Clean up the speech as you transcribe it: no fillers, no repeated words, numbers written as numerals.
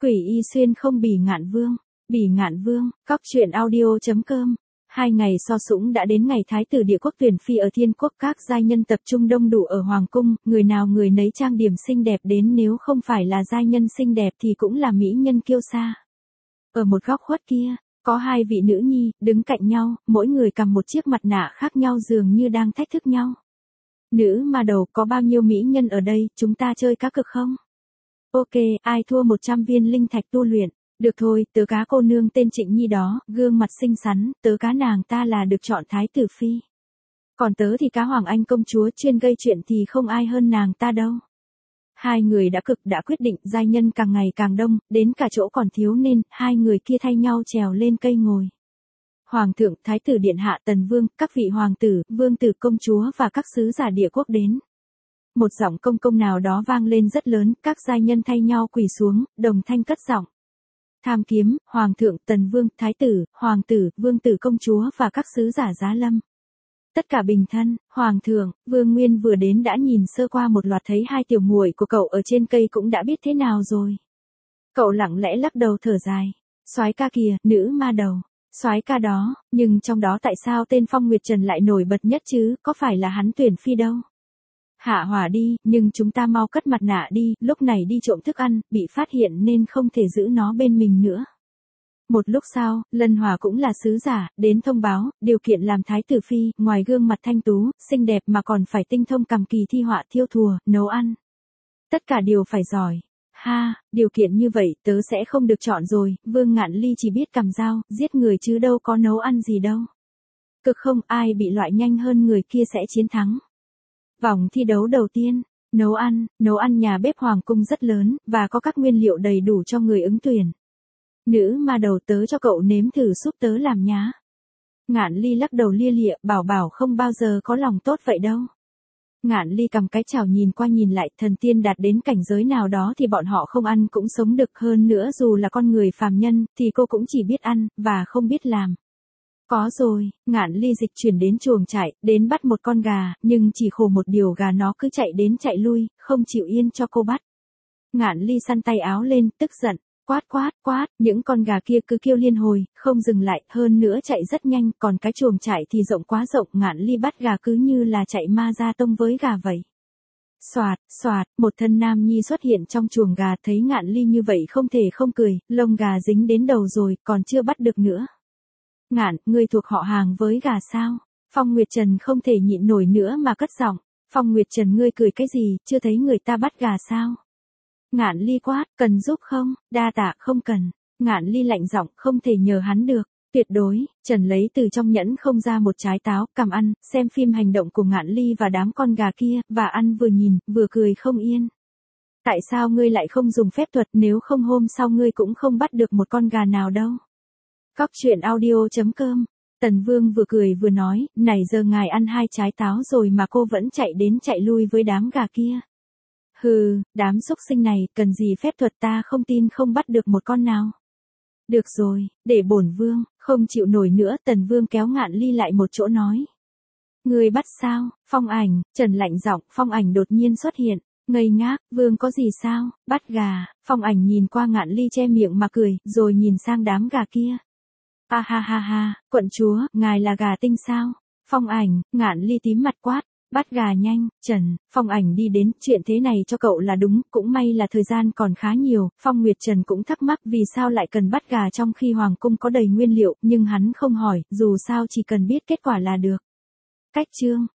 Quỷ y xuyên không bỉ ngạn vương. Bỉ ngạn vương, cóc truyện audio.com. 2 ngày so sũng đã đến ngày Thái tử Địa quốc tuyển phi ở Thiên quốc, các giai nhân tập trung đông đủ ở Hoàng cung, người nào người nấy trang điểm xinh đẹp đến, nếu không phải là giai nhân xinh đẹp thì cũng là mỹ nhân kiêu sa. Ở một góc khuất kia, có 2 vị nữ nhi, đứng cạnh nhau, mỗi người cầm một chiếc mặt nạ khác nhau dường như đang thách thức nhau. Nữ ma đầu, có bao nhiêu mỹ nhân ở đây, chúng ta chơi cá cược không? Ok, ai thua 100 viên linh thạch tu luyện? Được thôi, tớ cá cô nương tên Trịnh Nhi đó, gương mặt xinh xắn, tớ cá nàng ta là được chọn thái tử phi. Còn tớ thì cá Hoàng Anh công chúa, chuyên gây chuyện thì không ai hơn nàng ta đâu. 2 người đã quyết định, giai nhân càng ngày càng đông, đến cả chỗ còn thiếu nên 2 người kia thay nhau trèo lên cây ngồi. Hoàng thượng, thái tử điện hạ, tần vương, các vị hoàng tử, vương tử, công chúa và các sứ giả địa quốc đến. Một giọng công công nào đó vang lên rất lớn, các giai nhân thay nhau quỳ xuống, đồng thanh cất giọng. Tham kiếm, hoàng thượng, tần vương, thái tử, hoàng tử, vương tử, công chúa và các sứ giả giá lâm. Tất cả bình thân. Hoàng thượng, Vương Nguyên vừa đến đã nhìn sơ qua một loạt, thấy 2 tiểu muội của cậu ở trên cây cũng đã biết thế nào rồi. Cậu lặng lẽ lắc đầu thở dài. Soái ca kìa, nữ ma đầu. Soái ca đó, nhưng trong đó tại sao tên Phong Nguyệt Trần lại nổi bật nhất chứ, có phải là hắn tuyển phi đâu? Hạ hỏa đi, nhưng chúng ta mau cất mặt nạ đi, lúc này đi trộm thức ăn, bị phát hiện nên không thể giữ nó bên mình nữa. Một lúc sau, Lân Hòa cũng là sứ giả, đến thông báo, điều kiện làm thái tử phi, ngoài gương mặt thanh tú, xinh đẹp mà còn phải tinh thông cầm kỳ thi họa, thiêu thùa, nấu ăn. Tất cả đều phải giỏi. Ha, điều kiện như vậy, tớ sẽ không được chọn rồi, Vương Ngạn Ly chỉ biết cầm dao, giết người chứ đâu có nấu ăn gì đâu. Cực không, ai bị loại nhanh hơn người kia sẽ chiến thắng. Vòng thi đấu đầu tiên, nấu ăn nhà bếp hoàng cung rất lớn, và có các nguyên liệu đầy đủ cho người ứng tuyển. Nữ ma đầu, tớ cho cậu nếm thử giúp tớ làm nhá. Ngạn Ly lắc đầu lia lịa, bảo không bao giờ có lòng tốt vậy đâu. Ngạn Ly cầm cái chảo nhìn qua nhìn lại, thần tiên đạt đến cảnh giới nào đó thì bọn họ không ăn cũng sống được, hơn nữa dù là con người phàm nhân, thì cô cũng chỉ biết ăn, và không biết làm. Có rồi, Ngạn Ly dịch chuyển đến chuồng trại, đến bắt một con gà, nhưng chỉ khổ một điều, gà nó cứ chạy đến chạy lui, không chịu yên cho cô bắt. Ngạn Ly săn tay áo lên, tức giận, quát, những con gà kia cứ kêu liên hồi, không dừng lại, hơn nữa chạy rất nhanh, còn cái chuồng trại thì rộng quá rộng, Ngạn Ly bắt gà cứ như là chạy ma ra tông với gà vậy. Xoạt, một thân nam nhi xuất hiện trong chuồng gà, thấy Ngạn Ly như vậy không thể không cười, lông gà dính đến đầu rồi, còn chưa bắt được nữa. Ngạn, ngươi thuộc họ hàng với gà sao? Phong Nguyệt Trần không thể nhịn nổi nữa mà cất giọng. Phong Nguyệt Trần, ngươi cười cái gì, chưa thấy người ta bắt gà sao? Ngạn Ly quát, cần giúp không? Đa tạ, không cần. Ngạn Ly lạnh giọng, không thể nhờ hắn được. Tuyệt đối. Trần lấy từ trong nhẫn không ra một trái táo, cầm ăn, xem phim hành động của Ngạn Ly và đám con gà kia, và ăn vừa nhìn, vừa cười không yên. Tại sao ngươi lại không dùng phép thuật, nếu không hôm sau ngươi cũng không bắt được một con gà nào đâu? Cóc truyện audio.com. Tần Vương vừa cười vừa nói, này giờ ngài ăn 2 trái táo rồi mà cô vẫn chạy đến chạy lui với đám gà kia. Hừ, đám xúc sinh này, cần gì phép thuật, ta không tin không bắt được một con nào. Được rồi, để bổn vương, không chịu nổi nữa, Tần Vương kéo Ngạn Ly lại một chỗ nói. Người bắt sao? Phong Ảnh, Trần lạnh giọng, Phong Ảnh đột nhiên xuất hiện, ngây ngác, vương có gì sao? Bắt gà. Phong Ảnh nhìn qua Ngạn Ly che miệng mà cười, rồi nhìn sang đám gà kia. Ha, quận chúa, ngài là gà tinh sao? Phong Ảnh, Ngạn Ly tím mặt quát, bắt gà nhanh. Trần, Phong Ảnh đi đến, chuyện thế này cho cậu là đúng, cũng may là thời gian còn khá nhiều. Phong Nguyệt Trần cũng thắc mắc vì sao lại cần bắt gà trong khi hoàng cung có đầy nguyên liệu, nhưng hắn không hỏi, dù sao chỉ cần biết kết quả là được. Cách chương.